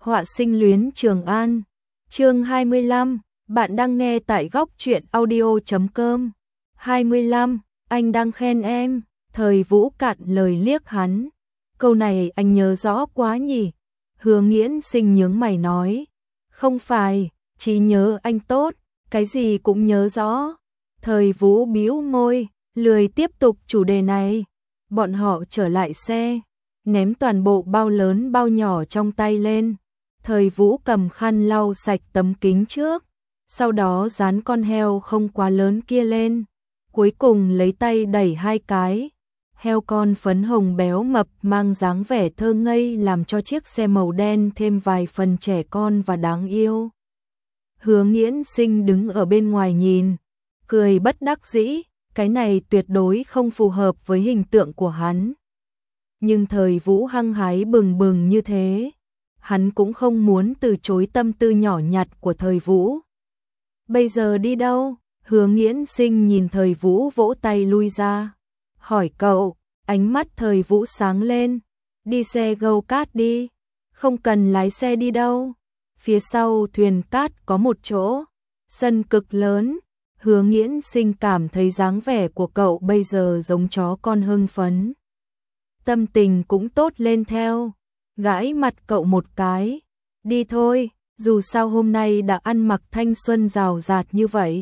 Họa sinh luyến Trường An. Chương 25, bạn đang nghe tại góc truyện audio.com. 25, anh đang khen em. Thời Vũ cạn lời liếc hắn. Câu này anh nhớ rõ quá nhỉ? Hứa Nghiễn Sinh nhướng mày nói. Không phải, trí nhớ anh tốt, cái gì cũng nhớ rõ. Thời Vũ bĩu môi, lười tiếp tục chủ đề này. Bọn họ trở lại xe, ném toàn bộ bao lớn bao nhỏ trong tay lên. Thời Vũ cầm khăn lau sạch tấm kính trước, sau đó dán con heo không quá lớn kia lên. Cuối cùng lấy tay đẩy hai cái. Heo con phấn hồng béo mập mang dáng vẻ thơ ngây làm cho chiếc xe màu đen thêm vài phần trẻ con và đáng yêu. Hứa Nghiễn Sinh đứng ở bên ngoài nhìn, cười bất đắc dĩ, cái này tuyệt đối không phù hợp với hình tượng của hắn. Nhưng Thời Vũ hăng hái bừng bừng như thế, hắn cũng không muốn từ chối tâm tư nhỏ nhặt của Thời Vũ. Bây giờ đi đâu? Hứa Nghiễn Sinh nhìn Thời Vũ vỗ tay lui ra, hỏi cậu. Ánh mắt Thời Vũ sáng lên. Đi xe go-kart đi, không cần lái xe đi đâu. Phía sau thuyền cát có một chỗ sân cực lớn. Hứa Nghiễn Sinh cảm thấy dáng vẻ của cậu bây giờ giống chó con hưng phấn. Tâm tình cũng tốt lên theo, gãi mặt cậu một cái. Đi thôi, dù sao hôm nay đã ăn mặc thanh xuân rào rạt như vậy.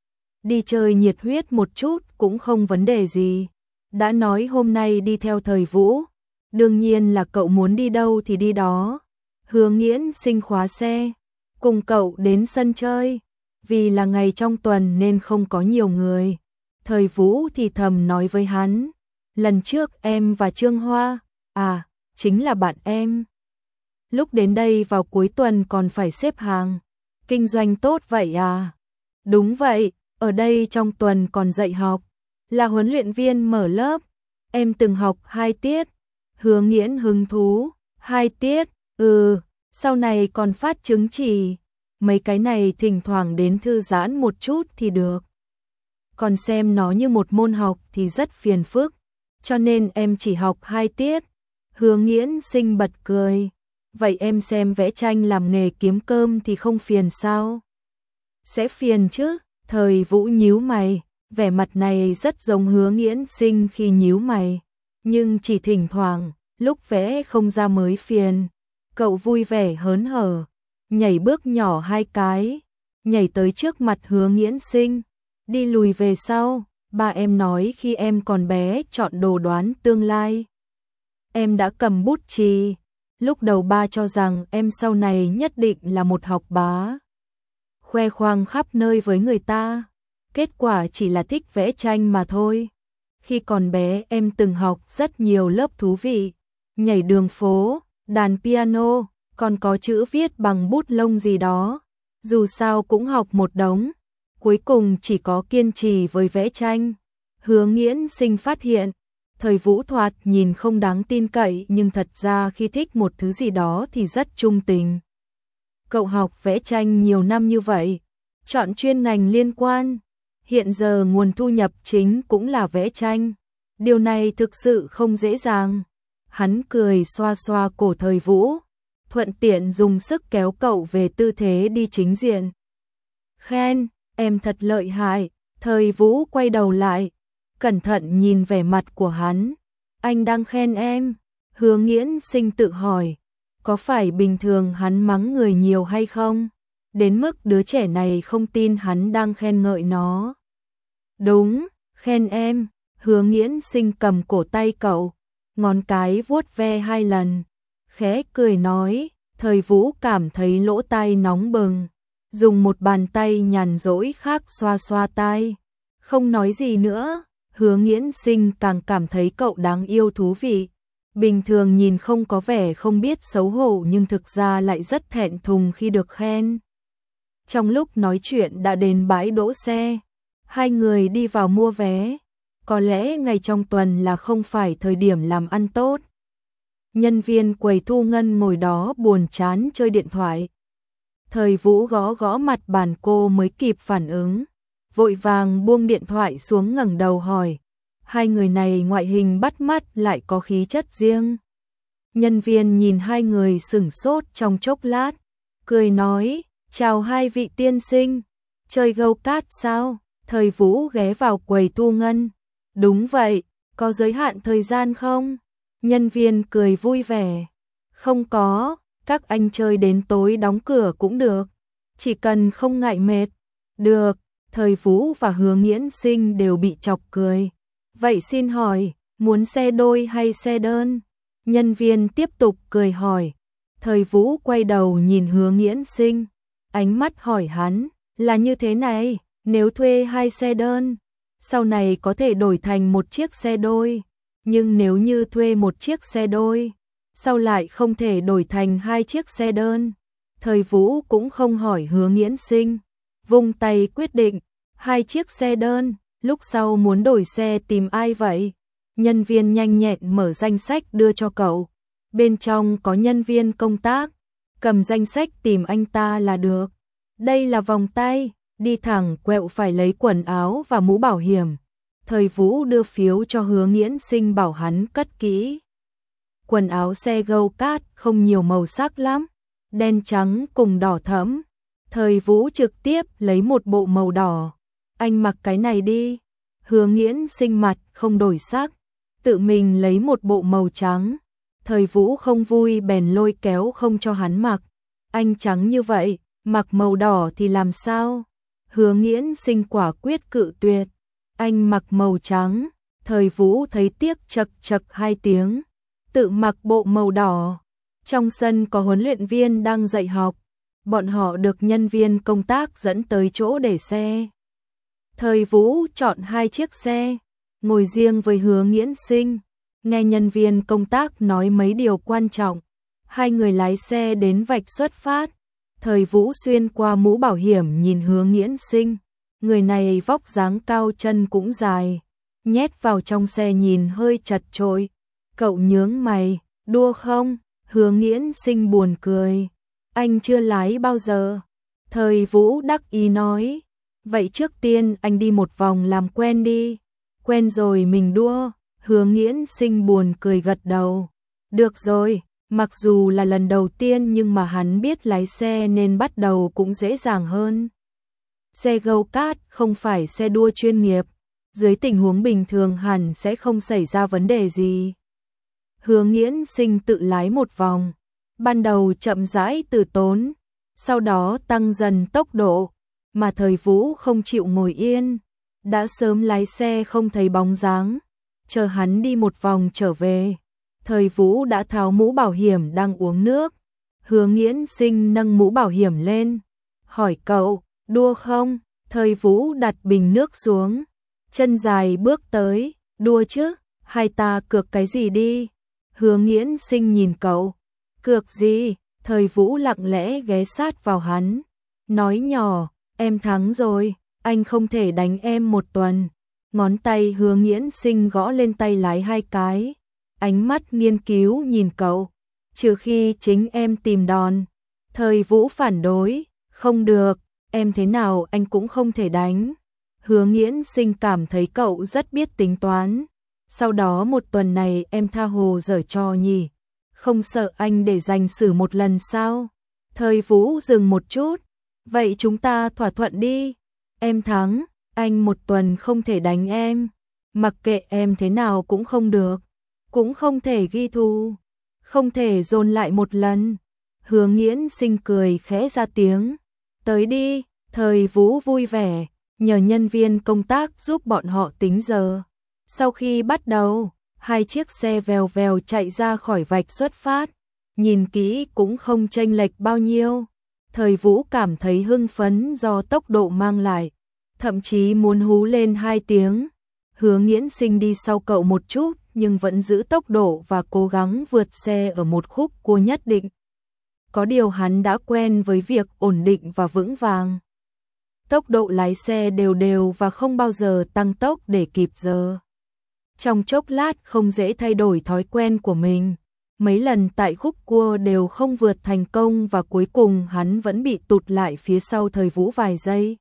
Đi chơi nhiệt huyết một chút cũng không vấn đề gì. Đã nói hôm nay đi theo Thời Vũ, đương nhiên là cậu muốn đi đâu thì đi đó. Hứa Nghiễn Sinh khóa xe, cùng cậu đến sân chơi. Vì là ngày trong tuần nên không có nhiều người. Thời Vũ thì thầm nói với hắn. Lần trước em và Trương Hoa, chính là bạn em. Lúc đến đây vào cuối tuần còn phải xếp hàng. Kinh doanh tốt vậy à? Đúng vậy, ở đây trong tuần còn dạy học. Là huấn luyện viên mở lớp. Em từng học 2 tiết. Hứa Nghiễn hứng thú. 2 tiết, sau này còn phát chứng chỉ. Mấy cái này thỉnh thoảng đến thư giãn một chút thì được. Còn xem nó như một môn học thì rất phiền phức. Cho nên em chỉ học 2 tiết. Hứa Nghiễn Sinh bật cười. Vậy em xem vẽ tranh làm nghề kiếm cơm thì không phiền sao? Sẽ phiền chứ. Thời Vũ nhíu mày. Vẻ mặt này rất giống Hứa Nghiễn Sinh khi nhíu mày. Nhưng chỉ thỉnh thoảng, lúc vẽ không ra mới phiền. Cậu vui vẻ hớn hở, nhảy bước nhỏ 2 cái, nhảy tới trước mặt Hứa Nghiễn Sinh. Đi lùi về sau, ba em nói khi em còn bé chọn đồ đoán tương lai. Em đã cầm bút chì, lúc đầu ba cho rằng em sau này nhất định là một học bá. Khoe khoang khắp nơi với người ta. Kết quả chỉ là thích vẽ tranh mà thôi. Khi còn bé em từng học rất nhiều lớp thú vị, nhảy đường phố, đàn piano, còn có chữ viết bằng bút lông gì đó. Dù sao cũng học một đống, cuối cùng chỉ có kiên trì với vẽ tranh. Hứa Nghiễn Sinh phát hiện, Thời Vũ thoạt nhìn không đáng tin cậy nhưng thật ra khi thích một thứ gì đó thì rất trung tình. Cậu học vẽ tranh nhiều năm như vậy, chọn chuyên ngành liên quan. Hiện giờ nguồn thu nhập chính cũng là vẽ tranh. Điều này thực sự không dễ dàng. Hắn cười xoa xoa cổ Thời Vũ, thuận tiện dùng sức kéo cậu về tư thế đi chính diện. Khen, em thật lợi hại. Thời Vũ quay đầu lại, cẩn thận nhìn vẻ mặt của hắn. Anh đang khen em. Hứa Nghiễn Sinh tự hỏi, có phải bình thường hắn mắng người nhiều hay không? Đến mức đứa trẻ này không tin hắn đang khen ngợi nó. Đúng, khen em. Hứa Nghiễn Sinh cầm cổ tay cậu, ngón cái vuốt ve 2 lần, khẽ cười nói. Thời Vũ cảm thấy lỗ tai nóng bừng, dùng một bàn tay nhàn rỗi khác xoa xoa tai, không nói gì nữa. Hứa Nghiễn Sinh càng cảm thấy cậu đáng yêu thú vị. Bình thường nhìn không có vẻ không biết xấu hổ nhưng thực ra lại rất thẹn thùng khi được khen. Trong lúc nói chuyện đã đến bãi đỗ xe, hai người đi vào mua vé. Có lẽ ngày trong tuần là không phải thời điểm làm ăn tốt. Nhân viên quầy thu ngân ngồi đó buồn chán chơi điện thoại. Thời Vũ gõ gõ mặt bàn cô mới kịp phản ứng, vội vàng buông điện thoại xuống ngẩng đầu hỏi. Hai người này ngoại hình bắt mắt lại có khí chất riêng. Nhân viên nhìn hai người sửng sốt trong chốc lát, cười nói, chào hai vị tiên sinh, chơi go-kart sao? Thời Vũ ghé vào quầy thu ngân. Đúng vậy, có giới hạn thời gian không? Nhân viên cười vui vẻ. Không có, các anh chơi đến tối đóng cửa cũng được, chỉ cần không ngại mệt. Được, Thời Vũ và Hứa Nghiễn Sinh đều bị chọc cười. Vậy xin hỏi, muốn xe đôi hay xe đơn? Nhân viên tiếp tục cười hỏi. Thời Vũ quay đầu nhìn Hứa Nghiễn Sinh, ánh mắt hỏi hắn, là như thế này, nếu thuê hai xe đơn, sau này có thể đổi thành một chiếc xe đôi, nhưng nếu như thuê một chiếc xe đôi, sau lại không thể đổi thành hai chiếc xe đơn. Thời Vũ cũng không hỏi Hứa Nghiễn Sinh, vung tay quyết định, hai chiếc xe đơn, lúc sau muốn đổi xe tìm ai vậy? Nhân viên nhanh nhẹn mở danh sách đưa cho cậu, bên trong có nhân viên công tác, cầm danh sách tìm anh ta là được. Đây là vòng tay, đi thẳng quẹo phải lấy quần áo và mũ bảo hiểm. Thời Vũ đưa phiếu cho Hứa Nghiễn Sinh bảo hắn cất kỹ. Quần áo xe go-kart không nhiều màu sắc lắm, đen trắng cùng đỏ thẫm. Thời Vũ trực tiếp lấy một bộ màu đỏ. Anh mặc cái này đi. Hứa Nghiễn Sinh mặt không đổi sắc, tự mình lấy một bộ màu trắng. Thời Vũ không vui bèn lôi kéo không cho hắn mặc. Anh trắng như vậy, mặc màu đỏ thì làm sao? Hứa Nghiễn Sinh quả quyết cự tuyệt. Anh mặc màu trắng. Thời Vũ thấy tiếc chật chật hai tiếng, tự mặc bộ màu đỏ. Trong sân có huấn luyện viên đang dạy học, bọn họ được nhân viên công tác dẫn tới chỗ để xe. Thời Vũ chọn hai chiếc xe, ngồi riêng với Hứa Nghiễn Sinh, nghe nhân viên công tác nói mấy điều quan trọng. Hai người lái xe đến vạch xuất phát. Thời Vũ xuyên qua mũ bảo hiểm nhìn Hứa Nghiễn Sinh, người này vóc dáng cao chân cũng dài, nhét vào trong xe nhìn hơi chật chội. Cậu nhướng mày, đua không? Hứa Nghiễn Sinh buồn cười, anh chưa lái bao giờ. Thời Vũ đắc ý nói, vậy trước tiên anh đi một vòng làm quen đi, quen rồi mình đua. Hứa Nghiễn Sinh buồn cười gật đầu, được rồi. Mặc dù là lần đầu tiên nhưng mà hắn biết lái xe nên bắt đầu cũng dễ dàng hơn. Xe go-kart không phải xe đua chuyên nghiệp, dưới tình huống bình thường hẳn sẽ không xảy ra vấn đề gì. Hứa Nghiễn Sinh tự lái một vòng, ban đầu chậm rãi từ tốn, sau đó tăng dần tốc độ, mà Thời Vũ không chịu ngồi yên, đã sớm lái xe không thấy bóng dáng, chờ hắn đi một vòng trở về. Thời Vũ đã tháo mũ bảo hiểm đang uống nước. Hứa Nghiễn Sinh nâng mũ bảo hiểm lên, hỏi cậu, đua không? Thời Vũ đặt bình nước xuống, chân dài bước tới, đua chứ, hai ta cược cái gì đi? Hứa Nghiễn Sinh nhìn cậu, cược gì? Thời Vũ lặng lẽ ghé sát vào hắn, nói nhỏ, em thắng rồi, anh không thể đánh em một tuần. Ngón tay Hứa Nghiễn Sinh gõ lên tay lái hai cái, ánh mắt nghiên cứu nhìn cậu, trừ khi chính em tìm đòn. Thời Vũ phản đối, không được, em thế nào anh cũng không thể đánh. Hứa Nghiễn Sinh cảm thấy cậu rất biết tính toán, sau đó một tuần này em tha hồ giở trò nhỉ, không sợ anh để giành xử một lần sao? Thời Vũ dừng một chút, vậy chúng ta thỏa thuận đi, em thắng, anh một tuần không thể đánh em, mặc kệ em thế nào cũng không được, cũng không thể ghi thù, không thể dồn lại một lần. Hứa Nghiễn Sinh cười khẽ ra tiếng, tới đi. Thời Vũ vui vẻ, nhờ nhân viên công tác giúp bọn họ tính giờ. Sau khi bắt đầu, hai chiếc xe vèo vèo chạy ra khỏi vạch xuất phát, nhìn kỹ cũng không chênh lệch bao nhiêu. Thời Vũ cảm thấy hưng phấn do tốc độ mang lại, thậm chí muốn hú lên hai tiếng. Hứa Nghiễn Sinh đi sau cậu một chút nhưng vẫn giữ tốc độ và cố gắng vượt xe ở một khúc cua nhất định. Có điều hắn đã quen với việc ổn định và vững vàng. Tốc độ lái xe đều đều và không bao giờ tăng tốc để kịp giờ. Trong chốc lát không dễ thay đổi thói quen của mình. Mấy lần tại khúc cua đều không vượt thành công và cuối cùng hắn vẫn bị tụt lại phía sau Thời Vũ vài giây.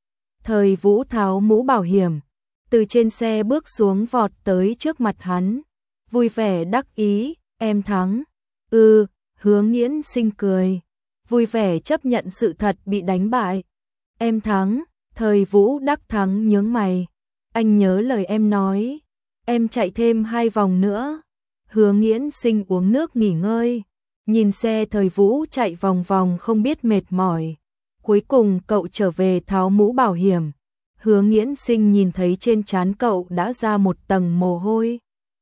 Thời Vũ tháo mũ bảo hiểm, từ trên xe bước xuống vọt tới trước mặt hắn, vui vẻ đắc ý, em thắng, Hứa Nghiễn Sinh cười, vui vẻ chấp nhận sự thật bị đánh bại. Em thắng. Thời Vũ đắc thắng nhướng mày. Anh nhớ lời em nói, em chạy thêm 2 vòng nữa. Hứa Nghiễn Sinh uống nước nghỉ ngơi, nhìn xe Thời Vũ chạy vòng vòng không biết mệt mỏi. Cuối cùng cậu trở về tháo mũ bảo hiểm. Hứa Nghiễn Sinh nhìn thấy trên trán cậu đã ra một tầng mồ hôi.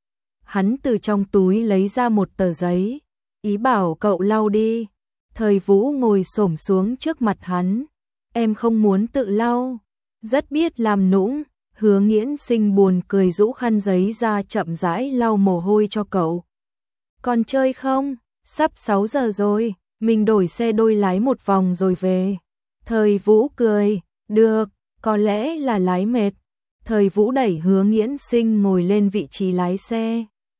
Hắn từ trong túi lấy ra một tờ giấy, ý bảo cậu lau đi. Thời Vũ ngồi xổm xuống trước mặt hắn. Em không muốn tự lau, rất biết làm nũng. Hứa Nghiễn Sinh buồn cười rũ khăn giấy ra chậm rãi lau mồ hôi cho cậu. Còn chơi không? Sắp 6 giờ rồi, mình đổi xe đôi lái một vòng rồi về. Thời Vũ cười, được, có lẽ là lái mệt. Thời Vũ đẩy Hứa Nghiễn Sinh ngồi lên vị trí lái xe.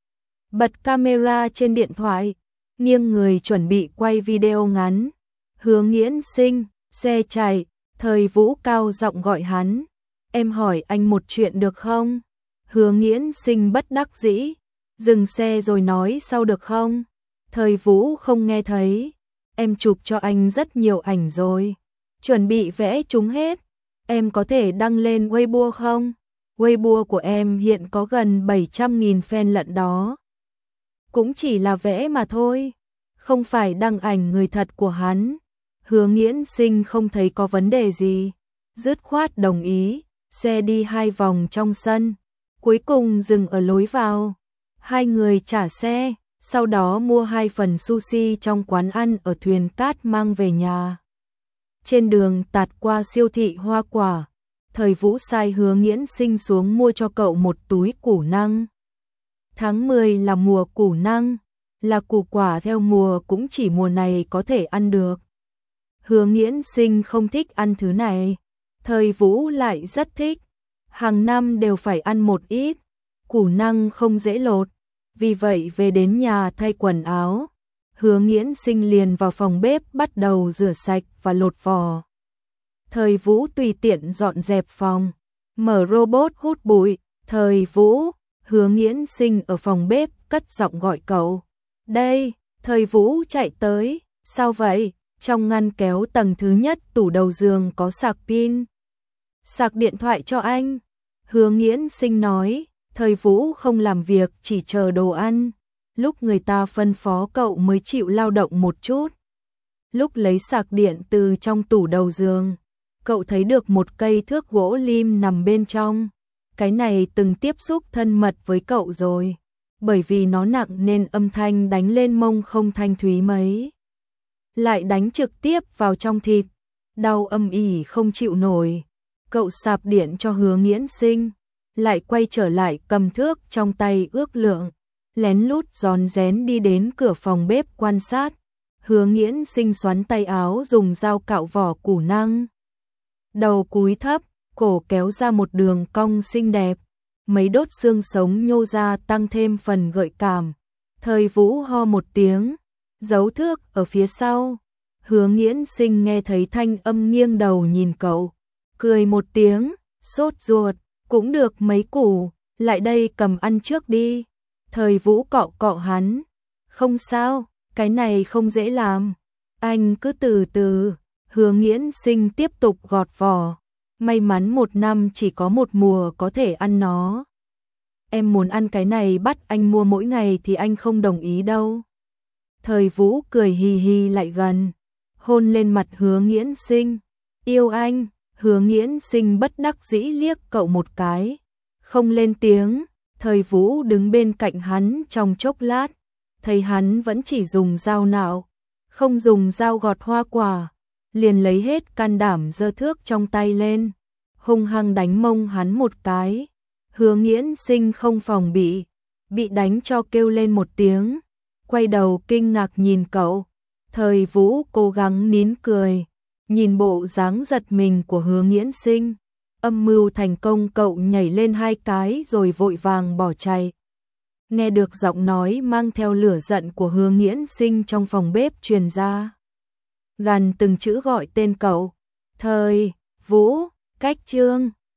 Bật camera trên điện thoại, nghiêng người chuẩn bị quay video ngắn. Hứa Nghiễn Sinh, xe chạy. Thời Vũ cao giọng gọi hắn. Em hỏi anh một chuyện được không? Hứa Nghiễn Sinh bất đắc dĩ. Dừng xe rồi nói sau được không? Thời Vũ không nghe thấy. Em chụp cho anh rất nhiều ảnh rồi, chuẩn bị vẽ chúng hết. Em có thể đăng lên Weibo không? Weibo của em hiện có gần 700.000 fan lận đó. Cũng chỉ là vẽ mà thôi, không phải đăng ảnh người thật của hắn. Hứa Nghiễn Sinh không thấy có vấn đề gì, dứt khoát đồng ý. Xe đi 2 vòng trong sân, cuối cùng dừng ở lối vào. Hai người trả xe, sau đó mua 2 phần sushi trong quán ăn ở thuyền cát mang về nhà. Trên đường tạt qua siêu thị hoa quả, Thời Vũ sai Hứa Nghiễn Sinh xuống mua cho cậu một túi củ năng. Tháng 10 là mùa củ năng, là củ quả theo mùa, cũng chỉ mùa này có thể ăn được. Hứa Nghiễn Sinh không thích ăn thứ này, Thời Vũ lại rất thích. Hàng năm đều phải ăn một ít, củ năng không dễ lột, vì vậy về đến nhà thay quần áo, Hứa Nghiễn Sinh liền vào phòng bếp bắt đầu rửa sạch và lột vỏ. Thời Vũ tùy tiện dọn dẹp phòng, mở robot hút bụi. Thời Vũ, Hứa Nghiễn Sinh ở phòng bếp cất giọng gọi cậu. Đây, Thời Vũ chạy tới, sao vậy? Trong ngăn kéo tầng thứ nhất tủ đầu giường có sạc pin. Sạc điện thoại cho anh. Hứa Nghiễn Sinh nói. Thời Vũ không làm việc, chỉ chờ đồ ăn. Lúc người ta phân phó cậu mới chịu lao động một chút. Lúc lấy sạc điện từ trong tủ đầu giường, cậu thấy được một cây thước gỗ lim nằm bên trong. Cái này từng tiếp xúc thân mật với cậu rồi, bởi vì nó nặng nên âm thanh đánh lên mông không thanh thúy mấy. Lại đánh trực tiếp vào trong thịt, đau âm ỉ không chịu nổi. Cậu sạc điện cho Hứa Nghiễn Sinh, lại quay trở lại cầm thước trong tay ước lượng, lén lút rón rén đi đến cửa phòng bếp quan sát. Hứa Nghiễn Sinh xoắn tay áo dùng dao cạo vỏ củ năng. Đầu cúi thấp, cổ kéo ra một đường cong xinh đẹp, mấy đốt xương sống nhô ra tăng thêm phần gợi cảm. Thời Vũ ho một tiếng, giấu thước ở phía sau. Hứa Nghiễn Sinh nghe thấy thanh âm nghiêng đầu nhìn cậu, cười một tiếng, sốt ruột, cũng được mấy củ, lại đây cầm ăn trước đi. Thời Vũ cọ cọ hắn, không sao, cái này không dễ làm, anh cứ từ từ. Hứa Nghiễn Sinh tiếp tục gọt vỏ, may mắn một năm chỉ có một mùa có thể ăn nó. Em muốn ăn cái này bắt anh mua mỗi ngày thì anh không đồng ý đâu. Thời Vũ cười hì hì lại gần, hôn lên mặt Hứa Nghiễn Sinh. Yêu anh. Hứa Nghiễn Sinh bất đắc dĩ liếc cậu một cái, không lên tiếng. Thời Vũ đứng bên cạnh hắn trong chốc lát, thấy hắn vẫn chỉ dùng dao nạo, không dùng dao gọt hoa quả, liền lấy hết can đảm giơ thước trong tay lên, hung hăng đánh mông hắn một cái. Hứa Nghiễn Sinh không phòng bị đánh cho kêu lên một tiếng, quay đầu kinh ngạc nhìn cậu. Thời Vũ cố gắng nín cười, nhìn bộ dáng giật mình của Hứa Nghiễn Sinh. Âm mưu thành công, cậu nhảy lên 2 cái rồi vội vàng bỏ chạy. Nghe được giọng nói mang theo lửa giận của Hứa Nghiễn Sinh trong phòng bếp truyền ra, gần từng chữ gọi tên cậu. Thời Vũ, cách Trương.